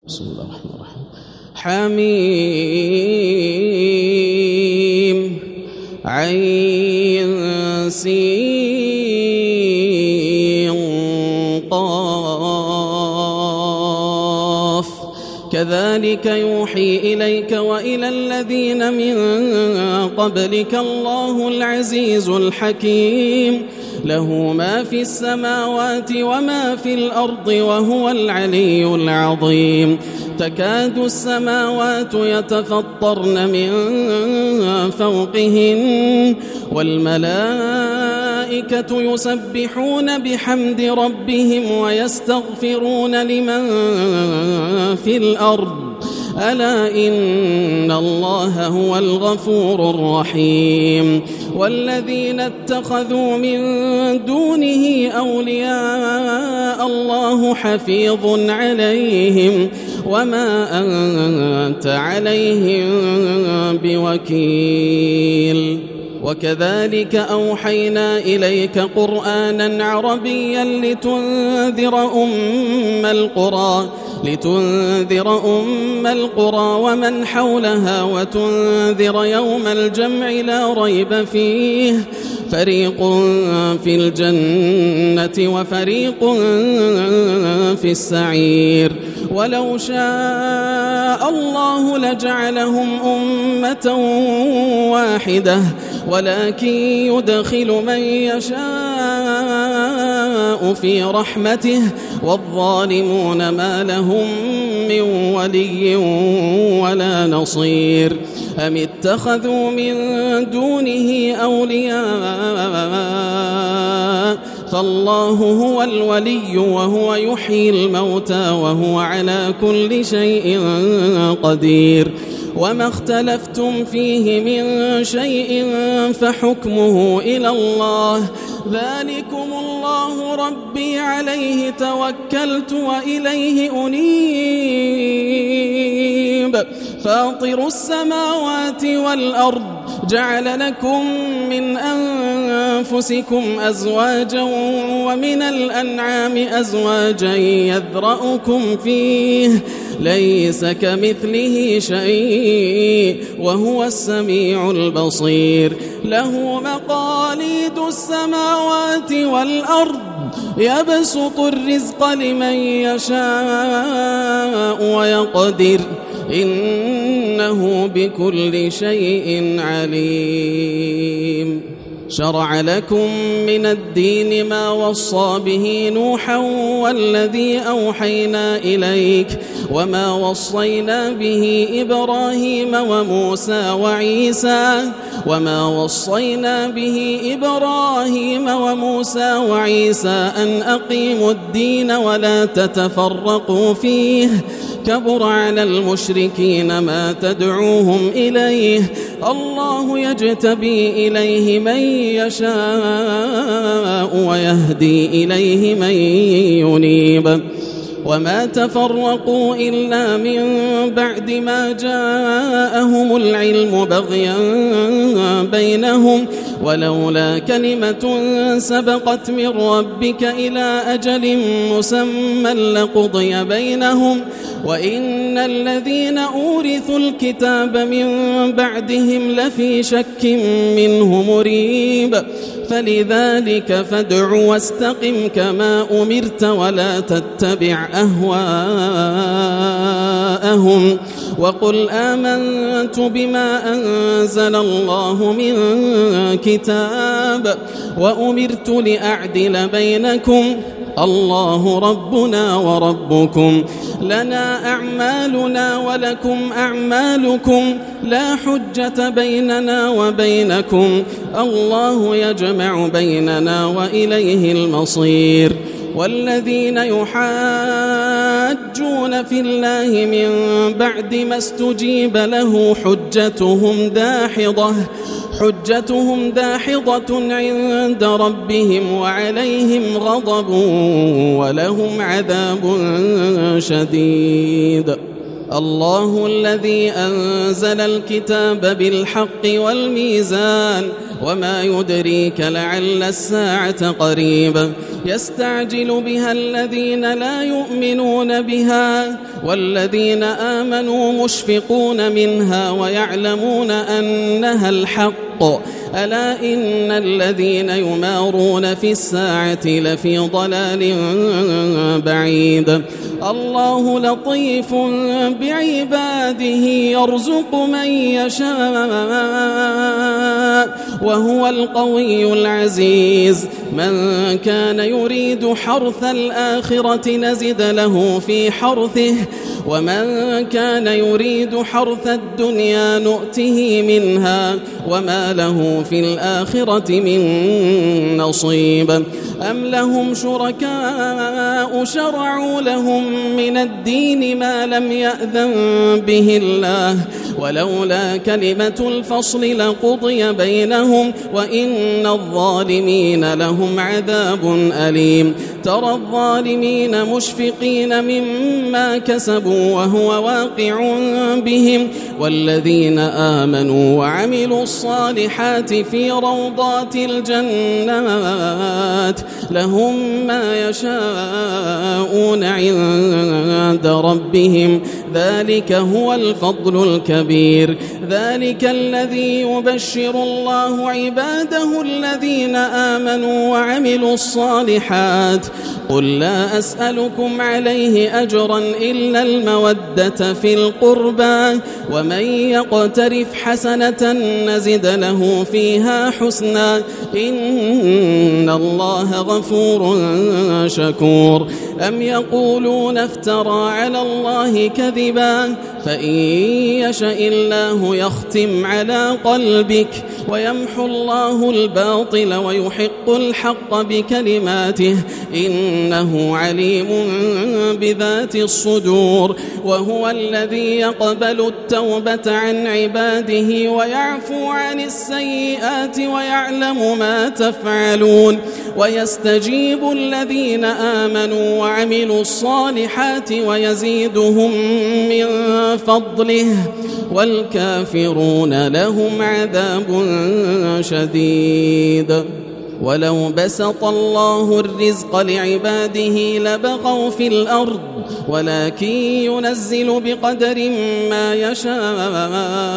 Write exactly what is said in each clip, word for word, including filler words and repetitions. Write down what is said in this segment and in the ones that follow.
بسم الله الرحمن الرحيم. حميم عين سين قاف كذلك يوحي إليك وإلى الذين من قبلك الله العزيز الحكيم له ما في السماوات وما في الأرض وهو العلي العظيم تكاد السماوات يتفطرن من فوقهن والملائكة يسبحون بحمد ربهم ويستغفرون لمن في الأرض ألا إن الله هو الغفور الرحيم والذين اتخذوا من دونه أولياء الله حفيظ عليهم وما أنت عليهم بوكيل وكذلك أوحينا إليك قرآنا عربيا لتنذر أم القرى لتنذر أم القرى ومن حولها وتنذر يوم الجمع لا ريب فيه فريق في الجنة وفريق في السعير ولو شاء الله لجعلهم أمة واحدة ولكن يدخل من يشاء في رحمته والظالمون ما لهم من ولي ولا نصير أم اتخذوا من دونه أولياء فالله هو الولي وهو يحيي الموتى وهو على كل شيء قدير وما اختلفتم فيه من شيء فحكمه إلى الله ذلكم الله ربي عليه توكلت وإليه أنيب فاطر السماوات والأرض جعل لكم من أنفسكم أزواجا ومن الأنعام أزواجا يذرأكم فيه ليس كمثله شيء وهو السميع البصير له مقاليد السماوات والأرض يبسط الرزق لمن يشاء ويقدر إنه بكل شيء عليم شرع لكم من الدين ما وصى به نوحا والذي أوحينا إليك وما وصينا به إبراهيم وموسى وعيسى وما وصينا به إبراهيم وموسى وعيسى أن أقيموا الدين ولا تتفرقوا فيه كبر على المشركين ما تدعوهم إليه الله يجتبي إليه من يشاء ويهدي إليه من ينيب وما تفرقوا إلا من بعد ما جاءهم العلم بغيا بينهم ولولا كلمة سبقت من ربك إلى أجل مسمى لقضي بينهم وإن الذين أورثوا الكتاب من بعدهم لفي شك منه مريب فلذلك فادع واستقم كما أمرت ولا تتبع أهواءهم وقل آمنت بما أنزل الله من كتاب وأمرت لأعدل بينكم الله ربنا وربكم لنا أعمالنا ولكم أعمالكم لا حجة بيننا وبينكم الله يجمع بيننا وإليه المصير والذين يحاجون في الله من بعد ما استجيب له حجتهم داحضة حجتهم داحضة عند ربهم وعليهم غضب ولهم عذاب شديد الله الذي أنزل الكتاب بالحق والميزان وما يدريك لعل الساعة قريب يستعجل بها الذين لا يؤمنون بها والذين آمنوا مشفقون منها ويعلمون أنها الحق ألا إن الذين يمارون في الساعة لفي ضلال بعيد الله لطيف بعباده يرزق من يشاء وهو القوي العزيز من كان يريد حرث الآخرة نزد له في حرثه ومن كان يريد حرث الدنيا نؤته منها وما له في الآخرة من نصيب أم لهم شركاء شرعوا لهم من الدين ما لم يأذن به الله ولولا كلمة الفصل لقضي بينهم وإن الظالمين لهم عذاب أليم ترى الظالمين مشفقين مما كسبوا وهو واقع بهم والذين آمنوا وعملوا الصالحات في روضات الجنات لهم ما يشاءون عند ربهم ذلك هو الفضل الكبير ذلك الذي يبشر الله عباده الذين آمنوا وعملوا الصالحات قل لا أسألكم عليه أجرا إلا المودة في القربى ومن يقترف حسنة نزد له فيها حسنا إن الله غفور شكور أم يقولون افترى على الله كذبا فإن يشاء الله يختم على قلبك ويمحو الله الباطل ويحق الحق بكلماته إنه عليم بذات الصدور وهو الذي يقبل التوبة عن عباده ويعفو عن السيئات ويعلم ما تفعلون ويستجيب الذين آمنوا وعملوا الصالحات ويزيدهم من فضله والكافرون لهم عذاب شديد ولو بسط الله الرزق لعباده لبغوا في الأرض ولكن ينزل بقدر ما يشاء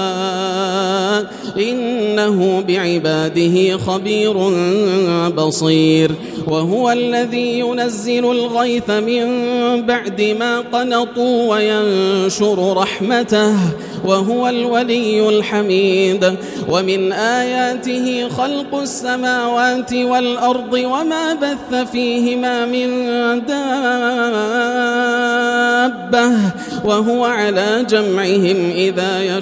إنه بعباده خبير بصير وهو الذي ينزل الغيث من بعد ما قنطوا وينشر رحمته وهو الولي الحميد ومن آياته خلق السماوات والأرض وما بث فيهما من دابة وهو على جمعهم إذا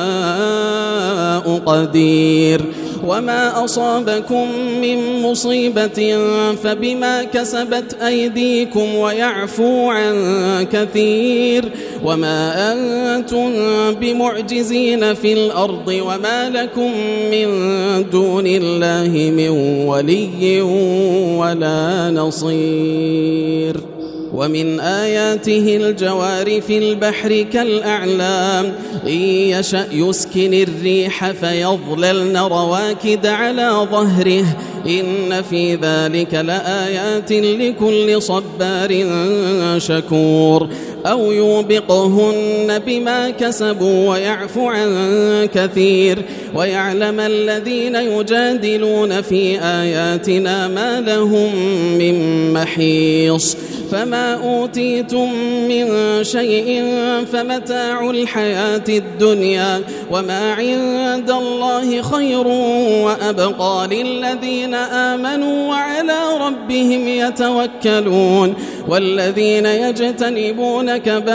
يشاء قدير وما أصابكم من مصيبة فبما كسبت أيديكم ويعفو عن كثير وما أنتم بمعجزين في الأرض وما لكم من دون الله من ولي ولا نصير ومن آياته الجوار في البحر كالأعلام إن يشأ يسكن الريح فيظللن رواكد على ظهره إن في ذلك لآيات لكل صبار شكور أو يوبقهن بما كسبوا ويعفو عن كثير ويعلم الذين يجادلون في آياتنا ما لهم من محيص فما أوتيتم من شيء فمتاع الحياة الدنيا وما عند الله خير وأبقى للذين آمنوا وعلى ربهم يتوكلون والذين يجتنبون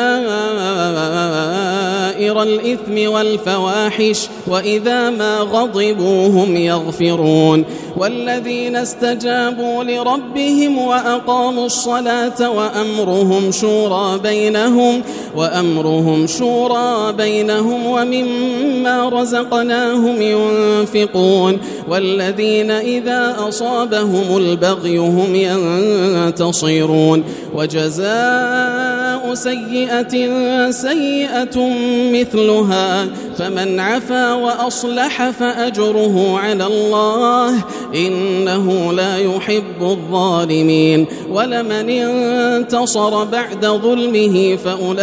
كبائر الإثم والفواحش وإذا ما غضبوا هم يغفرون والذين استجابوا لربهم وأقاموا الصلاة وأمرهم شورى بينهم وأمرهم شورى بينهم ومما رزقناهم ينفقون والذين إذا أصابهم البغي هم ينتصرون وجزاؤهم وجزاء سيئة سيئة مثلها فمن عفا وأصلح فأجره على الله إنه لا يحب الظالمين ولمن انتصر بعد ظلمه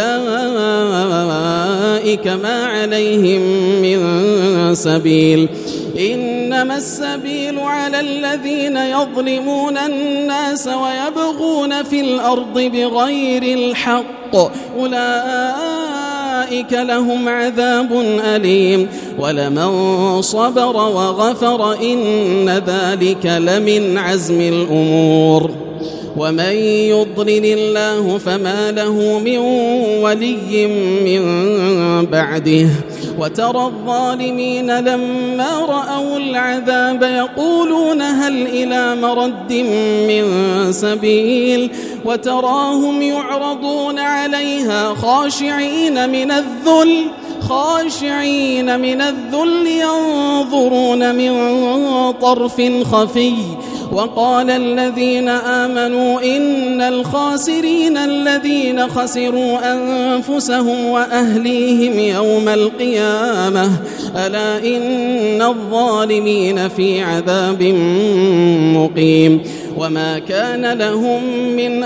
فأولئك ما عليهم من سبيل إنما السبيل على الذين يظلمون الناس ويبغون في الأرض بغير الحق أولئك لهم عذاب أليم ولمن صبر وغفر إن ذلك لمن عزم الأمور ومن يضلل الله فما له من ولي من بعده وترى الظالمين لما رأوا العذاب يقولون هل إلى مرد من سبيل وتراهم يعرضون عليها خاشعين من الذل خاشعين من الذل ينظرون من طرف خفي وقال الذين آمنوا إن الخاسرين الذين خسروا أنفسهم وأهليهم يوم القيامة ألا إن الظالمين في عذاب مقيم وما كان لهم من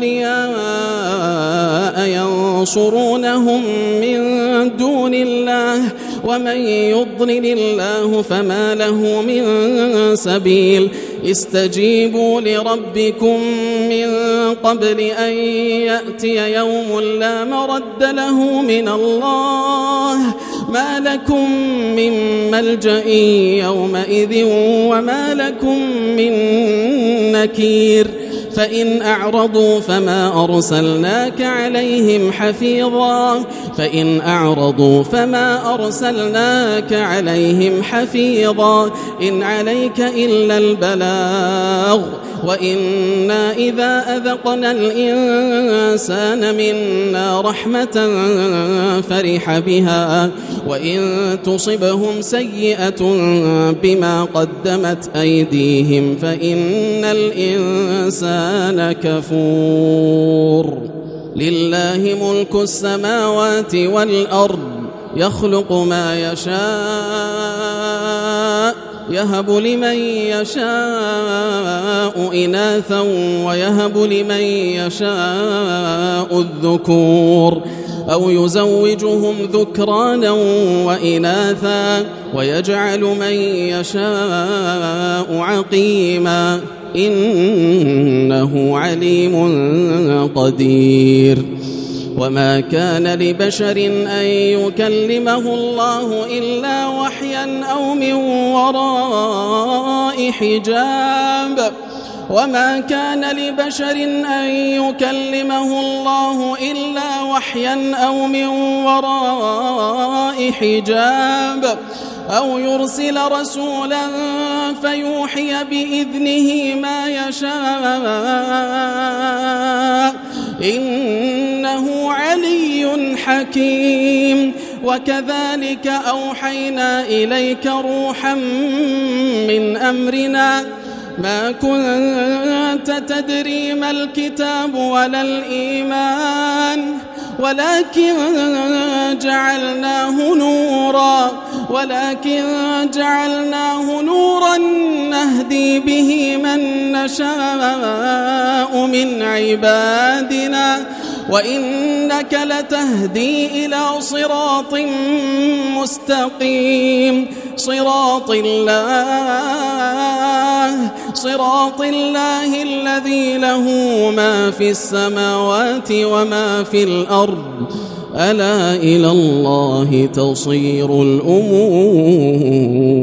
أولياء ينصرونهم من دون الله ومن يضلل الله فما له من سبيل استجيبوا لربكم من قبل أن يأتي يوم لا مرد له من الله ما لكم من ملجأ يومئذ وما لكم من نكير فإن أعرضوا فما أرسلناك عليهم حفيظا فإن أعرضوا فما أرسلناك عليهم حفيظا إن عليك إلا البلاغ وإنا إذا أذقنا الإنسان منا رحمة فرح بها وإن تصبهم سيئة بما قدمت أيديهم فإن الإنسان كفور لله ملك السماوات والأرض يخلق ما يشاء يهب لمن يشاء إناثا ويهب لمن يشاء الذكور أو يزوجهم ذكرانا وإناثا ويجعل من يشاء عقيما إنه عليم قدير وما كان لبشر أن يكلمه الله إلا وحيا أو من وراء حجاب وما كان لبشر أن يكلمه الله إلا وحيا أو من وراء حجاب أو يرسل رسولا فيوحي بإذنه ما يشاء إنه علي حكيم وكذلك أوحينا إليك روحا من أمرنا ما كنت تدري ما الكتاب ولا الإيمان ولكن جعلناه نورا ولكن جعلناه نورا نهدي به من نشاء من عبادنا وإنك لتهدي إلى صراط مستقيم صراط الله صراط الله الذي له ما في السماوات وما في الأرض ألا إلى الله تصير الأمور.